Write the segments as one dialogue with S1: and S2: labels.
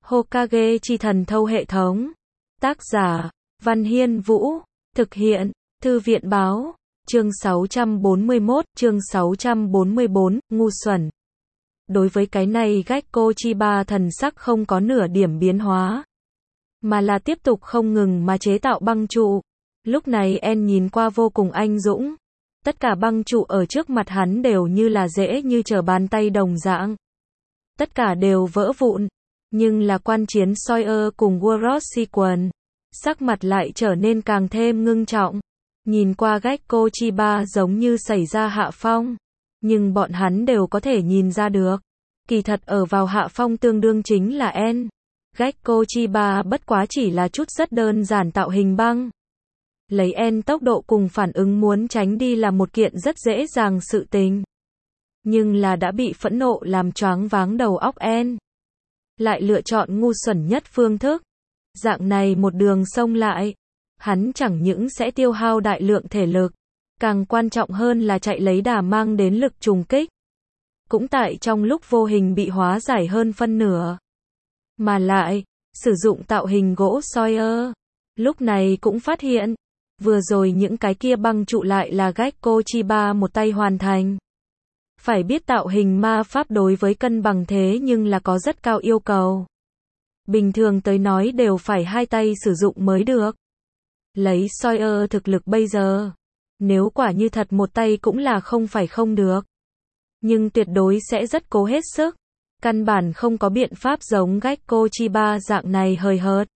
S1: Hokage chi thần thâu hệ thống. Tác giả, Văn Hiên Vũ. Thực hiện, Thư viện Báo. Chương 641, chương 644, ngu xuẩn. Đối với cái này Gekko Chiba thần sắc không có nửa điểm biến hóa, mà là tiếp tục không ngừng mà chế tạo băng trụ. Lúc này En nhìn qua vô cùng anh dũng. Tất cả băng trụ ở trước mặt hắn đều như là dễ như trở bàn tay đồng dạng. Tất cả đều vỡ vụn. Nhưng là quan chiến Sawyer cùng World Sequence, sắc mặt lại trở nên càng thêm ngưng trọng. Nhìn qua Gekko Chiba giống như xảy ra hạ phong. Nhưng bọn hắn đều có thể nhìn ra được. Kỳ thật ở vào hạ phong tương đương chính là En. Gekko Chiba bất quá chỉ là chút rất đơn giản tạo hình băng. Lấy En tốc độ cùng phản ứng muốn tránh đi là một kiện rất dễ dàng sự tình. Nhưng là đã bị phẫn nộ làm choáng váng đầu óc En. Lại lựa chọn ngu xuẩn nhất phương thức. Dạng này một đường xông lại. Hắn chẳng những sẽ tiêu hao đại lượng thể lực. Càng quan trọng hơn là chạy lấy đà mang đến lực trùng kích. Cũng tại trong lúc vô hình bị hóa giải hơn phân nửa. Mà lại, sử dụng tạo hình gỗ Sawyer. Lúc này cũng phát hiện. Vừa rồi những cái kia băng trụ lại là Gekko Chiba một tay hoàn thành. Phải biết tạo hình ma pháp đối với cân bằng thế nhưng là có rất cao yêu cầu. Bình thường tới nói đều phải hai tay sử dụng mới được. Lấy Sawyer thực lực bây giờ. Nếu quả như thật một tay cũng là không phải không được. Nhưng tuyệt đối sẽ rất cố hết sức. Căn bản không có biện pháp giống Gekko Chiba dạng này hời hợt.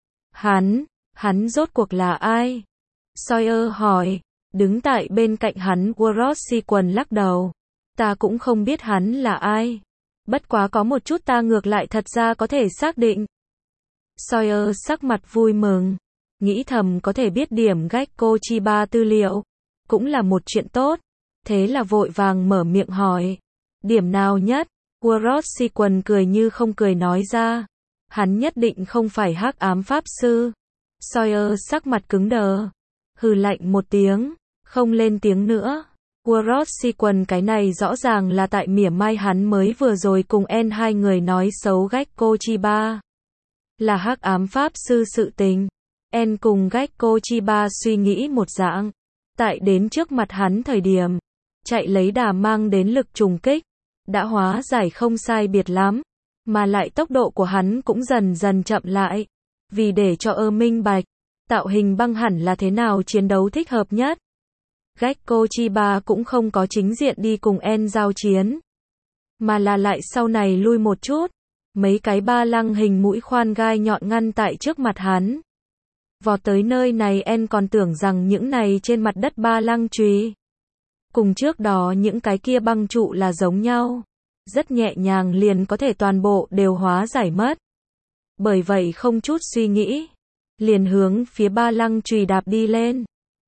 S1: Hắn rốt cuộc là ai? Sawyer hỏi. Đứng tại bên cạnh hắn World Sequence lắc đầu. Ta cũng không biết hắn là ai. Bất quá có một chút ta ngược lại thật ra có thể xác định. Sawyer sắc mặt vui mừng. Nghĩ thầm có thể biết điểm Gekko Chiba tư liệu. Cũng là một chuyện tốt. Thế là vội vàng mở miệng hỏi. Điểm nào nhất? World Sequence cười như không cười nói ra. Hắn nhất định không phải hắc ám pháp sư. Sawyer sắc mặt cứng đờ. Hừ lạnh một tiếng. Không lên tiếng nữa. World Sequence cái này rõ ràng là tại mỉa mai hắn mới vừa rồi cùng En hai người nói xấu Gekko Chiba. Là hắc ám pháp sư sự tình. En cùng Gekko Chiba suy nghĩ một dạng. Tại đến trước mặt hắn thời điểm. Chạy lấy đà mang đến lực trùng kích. Đã hóa giải không sai biệt lắm. Mà lại tốc độ của hắn cũng dần dần chậm lại. Vì để cho minh bạch. Tạo hình băng hẳn là thế nào chiến đấu thích hợp nhất. Gekko Chiba cũng không có chính diện đi cùng En giao chiến. Mà là lại sau này lui một chút. Mấy cái ba lăng hình mũi khoan gai nhọn ngăn tại trước mặt hắn. Vọt tới nơi này En còn tưởng rằng những này trên mặt đất ba lăng chùy. Cùng trước đó những cái kia băng trụ là giống nhau. Rất nhẹ nhàng liền có thể toàn bộ đều hóa giải mất. Bởi vậy không chút suy nghĩ. Liền hướng phía ba lăng chùy đạp đi lên.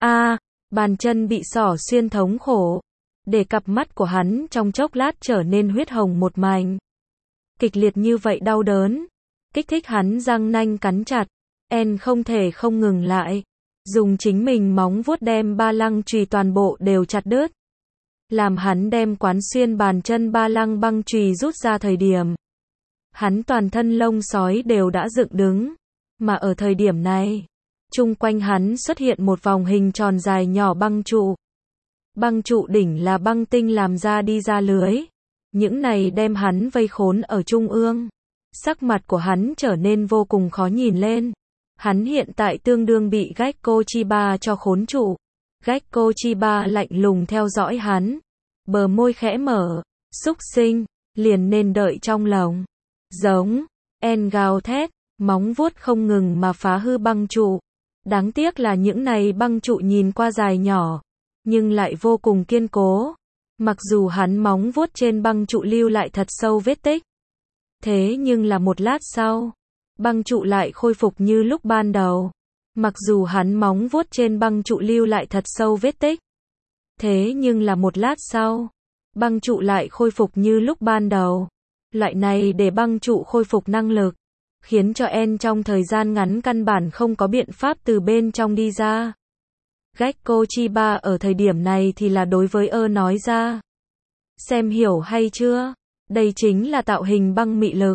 S1: Bàn chân bị xỏ xuyên thống khổ. Để cặp mắt của hắn trong chốc lát trở nên huyết hồng một mảnh. Kịch liệt như vậy đau đớn. Kích thích hắn răng nanh cắn chặt. En không thể không ngừng lại. Dùng chính mình móng vuốt đem ba lăng chùy toàn bộ đều chặt đứt. Làm hắn đem quán xuyên bàn chân ba lăng băng chùy rút ra thời điểm. Hắn toàn thân lông sói đều đã dựng đứng. Mà ở thời điểm này. Chung quanh hắn xuất hiện một vòng hình tròn dài nhỏ băng trụ. Băng trụ đỉnh là băng tinh làm ra đi ra lưới. Những này đem hắn vây khốn ở trung ương. Sắc mặt của hắn trở nên vô cùng khó nhìn lên. Hắn hiện tại tương đương bị Gekko Chiba cho khốn trụ. Gekko Chiba lạnh lùng theo dõi hắn. Bờ môi khẽ mở. Súc sinh, liền nên đợi trong lòng. Giống. En gào thét. Móng vuốt không ngừng mà phá hư băng trụ. Đáng tiếc là những này băng trụ nhìn qua dài nhỏ. Nhưng lại vô cùng kiên cố. Mặc dù hắn móng vuốt trên băng trụ lưu lại thật sâu vết tích. Thế nhưng là một lát sau. Băng trụ lại khôi phục như lúc ban đầu. Mặc dù hắn móng vuốt trên băng trụ lưu lại thật sâu vết tích. Thế nhưng là một lát sau. Băng trụ lại khôi phục như lúc ban đầu. Loại này để băng trụ khôi phục năng lực. Khiến cho En trong thời gian ngắn căn bản không có biện pháp từ bên trong đi ra. Gekko Chiba ở thời điểm này thì là đối với nói ra. Xem hiểu hay chưa? Đây chính là tạo hình băng mị lực.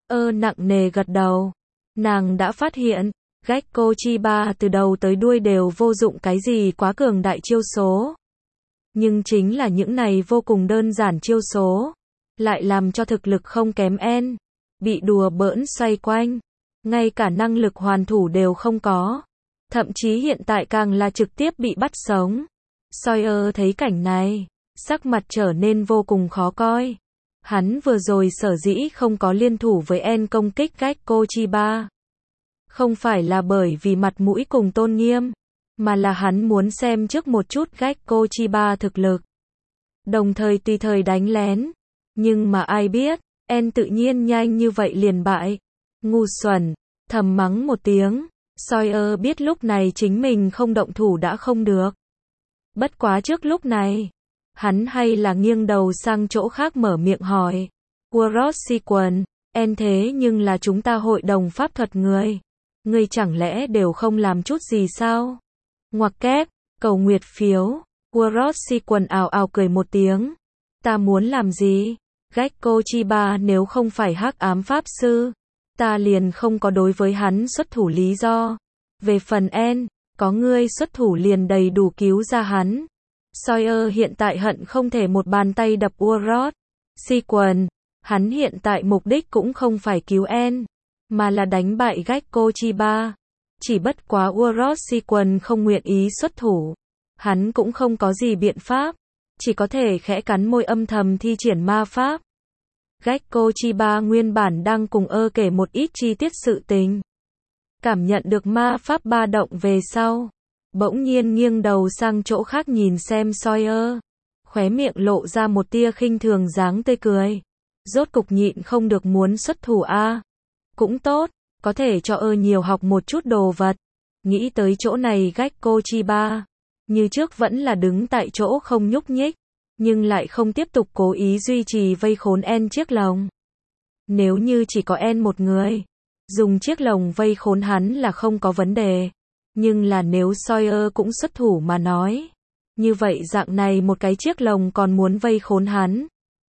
S1: nặng nề gật đầu. Nàng đã phát hiện, Gekko Chiba từ đầu tới đuôi đều vô dụng cái gì quá cường đại chiêu số. Nhưng chính là những này vô cùng đơn giản chiêu số, lại làm cho thực lực không kém En, bị đùa bỡn xoay quanh, ngay cả năng lực hoàn thủ đều không có. Thậm chí hiện tại càng là trực tiếp bị bắt sống. Sawyer thấy cảnh này, sắc mặt trở nên vô cùng khó coi. Hắn vừa rồi sở dĩ không có liên thủ với En công kích Gekko Chiba. Không phải là bởi vì mặt mũi cùng tôn nghiêm, mà là hắn muốn xem trước một chút Gekko Chiba thực lực. Đồng thời tùy thời đánh lén. Nhưng mà ai biết, En tự nhiên nhanh như vậy liền bại. Ngu xuẩn, thầm mắng một tiếng. Sawyer biết lúc này chính mình không động thủ đã không được. Bất quá trước lúc này, hắn hay là nghiêng đầu sang chỗ khác mở miệng hỏi. World Sequence, En thế nhưng là chúng ta hội đồng pháp thuật người. Ngươi chẳng lẽ đều không làm chút gì sao? Ngoặc kép, cầu nguyệt phiếu. World Sequence ào ào cười một tiếng. Ta muốn làm gì? Gekko Chiba nếu không phải hắc ám pháp sư, ta liền không có đối với hắn xuất thủ lý do. Về phần En, có ngươi xuất thủ liền đầy đủ cứu ra hắn. Sawyer hiện tại hận không thể một bàn tay đập World Sequence. Hắn hiện tại mục đích cũng không phải cứu En, mà là đánh bại Gekko Chiba. Chỉ bất quá World Sequence không nguyện ý xuất thủ. Hắn cũng không có gì biện pháp, chỉ có thể khẽ cắn môi âm thầm thi triển ma pháp. Gekko Chiba nguyên bản đang cùng kể một ít chi tiết sự tình. Cảm nhận được ma pháp ba động về sau, bỗng nhiên nghiêng đầu sang chỗ khác nhìn xem Sawyer, khóe miệng lộ ra một tia khinh thường dáng tươi cười. Rốt cục nhịn không được muốn xuất thủ a. Cũng tốt, có thể cho nhiều học một chút đồ vật. Nghĩ tới chỗ này Gekko Chiba, như trước vẫn là đứng tại chỗ không nhúc nhích, nhưng lại không tiếp tục cố ý duy trì vây khốn En chiếc lồng. Nếu như chỉ có En một người, dùng chiếc lồng vây khốn hắn là không có vấn đề. Nhưng là nếu Sawyer cũng xuất thủ mà nói, như vậy dạng này một cái chiếc lồng còn muốn vây khốn hắn,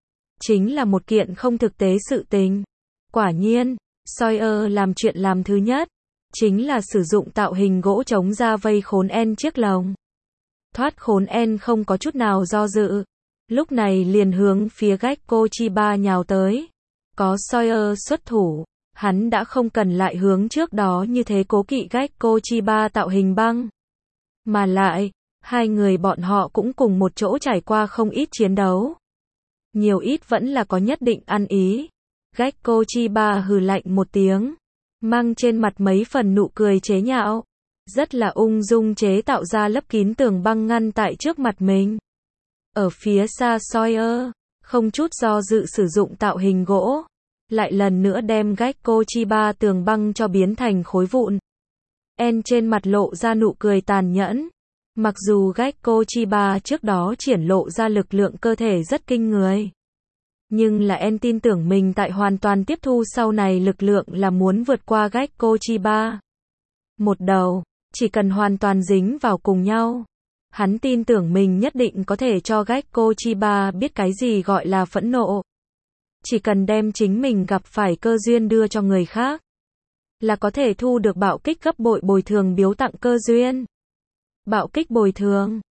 S1: chính là một kiện không thực tế sự tình. Quả nhiên, Sawyer làm chuyện làm thứ nhất, chính là sử dụng tạo hình gỗ chống ra vây khốn En chiếc lồng. Thoát khốn En không có chút nào do dự, lúc này liền hướng phía Gekko Chiba nhào tới. Có Sawyer xuất thủ, hắn đã không cần lại hướng trước đó như thế cố kỵ Gekko Chiba tạo hình băng. Mà lại, hai người bọn họ cũng cùng một chỗ trải qua không ít chiến đấu. Nhiều ít vẫn là có nhất định ăn ý. Gekko Chiba hừ lạnh một tiếng, mang trên mặt mấy phần nụ cười chế nhạo, rất là ung dung chế tạo ra lấp kín tường băng ngăn tại trước mặt mình. Ở phía xa Sawyer, không chút do dự sử dụng tạo hình gỗ, lại lần nữa đem Gekko Chiba tường băng cho biến thành khối vụn. En trên mặt lộ ra nụ cười tàn nhẫn. Mặc dù Gekko Chiba trước đó triển lộ ra lực lượng cơ thể rất kinh người, nhưng là En tin tưởng mình tại hoàn toàn tiếp thu sau này lực lượng là muốn vượt qua Gekko Chiba. Một đầu, chỉ cần hoàn toàn dính vào cùng nhau, hắn tin tưởng mình nhất định có thể cho Gekko Chiba biết cái gì gọi là phẫn nộ. Chỉ cần đem chính mình gặp phải cơ duyên đưa cho người khác, là có thể thu được bạo kích gấp bội bồi thường biếu tặng cơ duyên. Bạo kích bồi thường,